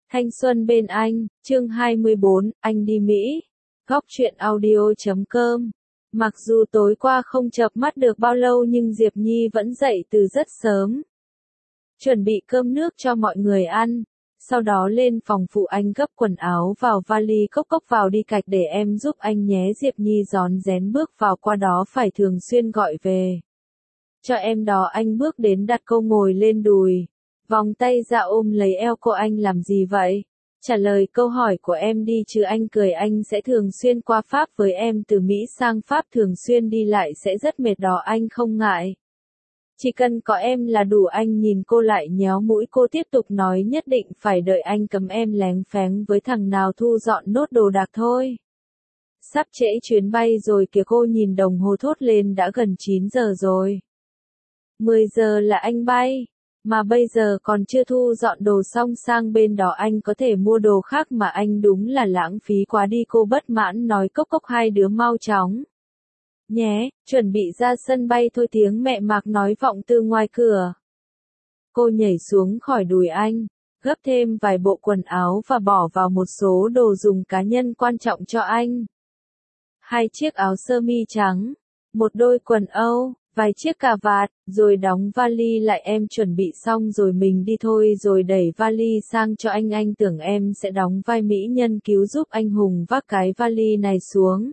Thanh xuân bên anh, chương 24, anh đi Mỹ. Góc truyện audio.com. Mặc dù tối qua không chợp mắt được bao lâu nhưng Diệp Nhi vẫn dậy từ rất sớm. Chuẩn bị cơm nước cho mọi người ăn. Sau đó lên phòng phụ anh gấp quần áo vào vali cốc vào đi cạch để em giúp anh nhé. Diệp Nhi rón rén bước vào, qua đó phải thường xuyên gọi về cho em đó. Anh bước đến đặt cô ngồi lên đùi, vòng tay ra ôm lấy eo cô. Anh làm gì vậy? Trả lời câu hỏi của em đi chứ. Anh cười, anh sẽ thường xuyên qua Pháp với em, từ Mỹ sang Pháp thường xuyên đi lại sẽ rất mệt đó, anh không ngại. Chỉ cần có em là đủ. Anh nhìn cô lại nhéo mũi. Cô tiếp tục nói, nhất định phải đợi anh cấm em léng phéng với thằng nào, thu dọn nốt đồ đạc thôi. Sắp trễ chuyến bay rồi kìa. Cô nhìn đồng hồ thốt lên, đã gần 9 giờ rồi. 10 giờ là anh bay, mà bây giờ còn chưa thu dọn đồ xong. Sang bên đó anh có thể mua đồ khác mà, anh đúng là lãng phí quá đi. Cô bất mãn nói, cốc hai đứa mau chóng nhé, chuẩn bị ra sân bay thôi. Tiếng mẹ Mạc nói vọng từ ngoài cửa. Cô nhảy xuống khỏi đùi anh, gấp thêm vài bộ quần áo và bỏ vào một số đồ dùng cá nhân quan trọng cho anh. 2 chiếc áo sơ mi trắng, một đôi quần Âu, vài chiếc cà vạt, rồi đóng vali lại. Em chuẩn bị xong rồi mình đi thôi. Rồi đẩy vali sang cho anh. Anh tưởng em sẽ đóng vai mỹ nhân cứu giúp anh Hùng vác cái vali này xuống.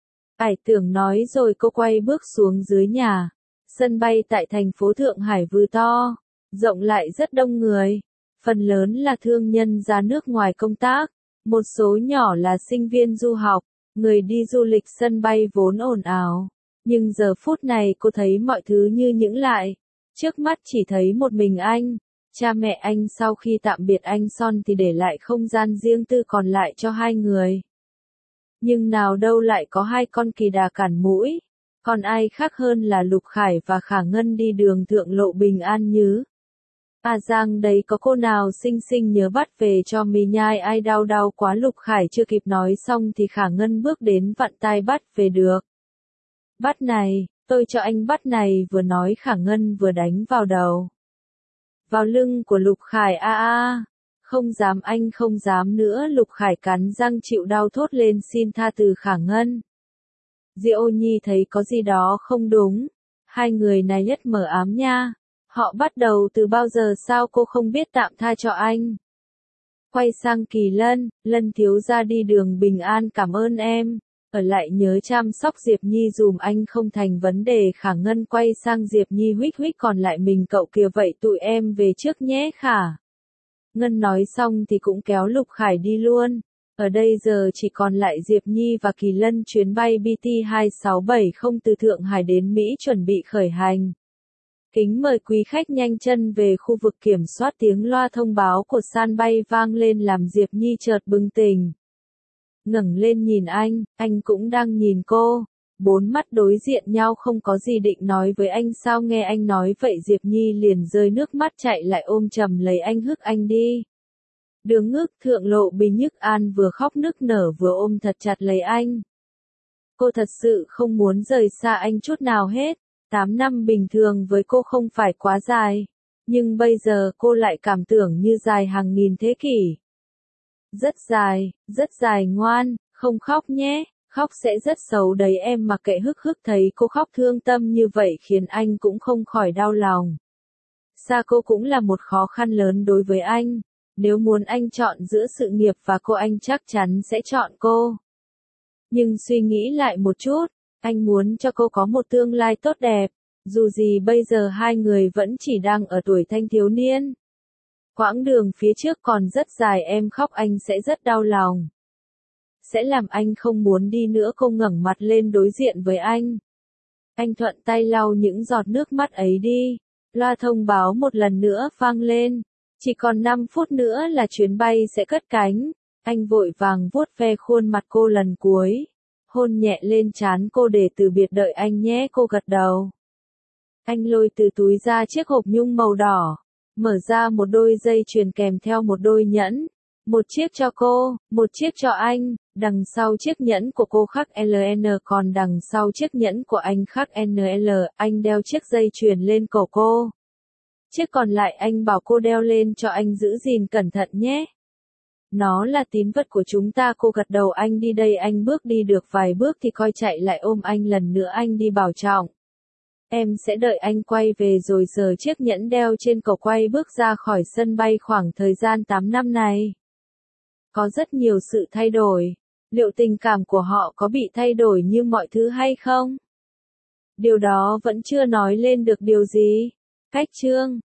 Ải tưởng nói rồi cô quay bước xuống dưới nhà. Sân bay tại thành phố Thượng Hải vừa to, rộng lại rất đông người. Phần lớn là thương nhân ra nước ngoài công tác, một số nhỏ là sinh viên du học, người đi du lịch. Sân bay vốn ồn ào, nhưng giờ phút này cô thấy mọi thứ như những lại. Trước mắt chỉ thấy một mình anh. Cha mẹ anh sau khi tạm biệt anh Son thì để lại không gian riêng tư còn lại cho 2 người. Nhưng nào đâu lại có 2 con kỳ đà cản mũi. Còn ai khác hơn là Lục Khải và Khả Ngân đi đường thượng lộ bình an như. À Giang đấy, có cô nào xinh xinh nhớ bắt về cho mì nhai. Ai đau đau quá. Lục Khải chưa kịp nói xong thì Khả Ngân bước đến vặn tai, bắt về được. Bắt này, tôi cho anh bắt này. Vừa nói Khả Ngân vừa đánh vào đầu, vào lưng của Lục Khải. Không dám, anh không dám nữa. Lục Khải cắn răng chịu đau thốt lên xin tha từ Khả Ngân. Diệu Nhi thấy có gì đó không đúng. 2 người này nhất mờ ám nha. Họ bắt đầu từ bao giờ sao cô không biết tạm tha cho anh? Quay sang Kỳ Lân, Lân thiếu gia đi đường bình an, cảm ơn em. Ở lại nhớ chăm sóc Diệp Nhi dùm anh, không thành vấn đề. Khả Ngân quay sang Diệp Nhi, huých huých, còn lại mình cậu kìa, vậy tụi em về trước nhé. Khả Ngân nói xong thì cũng kéo Lục Khải đi luôn. Ở đây giờ chỉ còn lại Diệp Nhi và Kỳ Lân. Chuyến bay BT 2670 từ Thượng Hải đến Mỹ chuẩn bị khởi hành. Kính mời quý khách nhanh chân về khu vực kiểm soát. Tiếng loa thông báo của sân bay vang lên làm Diệp Nhi chợt bừng tỉnh. Ngẩng lên nhìn anh cũng đang nhìn cô. 4 mắt đối diện nhau, không có gì định nói với anh. Sao nghe anh nói vậy? Diệp Nhi liền rơi nước mắt chạy lại ôm chầm lấy anh, hức anh đi. Đường ngước thượng lộ Bình Nhức An vừa khóc nức nở vừa ôm thật chặt lấy anh. Cô thật sự không muốn rời xa anh chút nào hết. 8 năm bình thường với cô không phải quá dài, nhưng bây giờ cô lại cảm tưởng như dài hàng nghìn thế kỷ. Rất dài. Ngoan, không khóc nhé. Khóc sẽ rất xấu đấy em. Mặc kệ, hức hức. Thấy cô khóc thương tâm như vậy khiến anh cũng không khỏi đau lòng. Xa cô cũng là một khó khăn lớn đối với anh. Nếu muốn anh chọn giữa sự nghiệp và cô, anh chắc chắn sẽ chọn cô. Nhưng suy nghĩ lại một chút, anh muốn cho cô có một tương lai tốt đẹp. Dù gì bây giờ 2 người vẫn chỉ đang ở tuổi thanh thiếu niên. Quãng đường phía trước còn rất dài. Em khóc anh sẽ rất đau lòng. Sẽ làm anh không muốn đi nữa. Cô ngẩng mặt lên đối diện với anh. Anh thuận tay lau những giọt nước mắt ấy đi. Loa thông báo một lần nữa vang lên. Chỉ còn 5 phút nữa là chuyến bay sẽ cất cánh. Anh vội vàng vuốt ve khuôn mặt cô lần cuối. Hôn nhẹ lên trán cô để từ biệt. Đợi anh nhé. Cô gật đầu. Anh lôi từ túi ra chiếc hộp nhung màu đỏ. Mở ra một đôi dây chuyền kèm theo một đôi nhẫn. Một chiếc cho cô, một chiếc cho anh. Đằng sau chiếc nhẫn của cô khắc LN, còn đằng sau chiếc nhẫn của anh khắc NL. Anh đeo chiếc dây chuyền lên cổ cô. Chiếc còn lại anh bảo cô đeo lên cho anh giữ gìn cẩn thận nhé. Nó là tín vật của chúng ta. Cô gật đầu. Anh đi đây. Anh bước đi được vài bước thì coi chạy lại ôm anh lần nữa. Anh đi bảo trọng. Em sẽ đợi anh quay về rồi giở chiếc nhẫn đeo trên cổ quay bước ra khỏi sân bay. Khoảng thời gian 8 năm này, có rất nhiều sự thay đổi. Liệu tình cảm của họ có bị thay đổi như mọi thứ hay không? Điều đó vẫn chưa nói lên được điều gì. Cách chương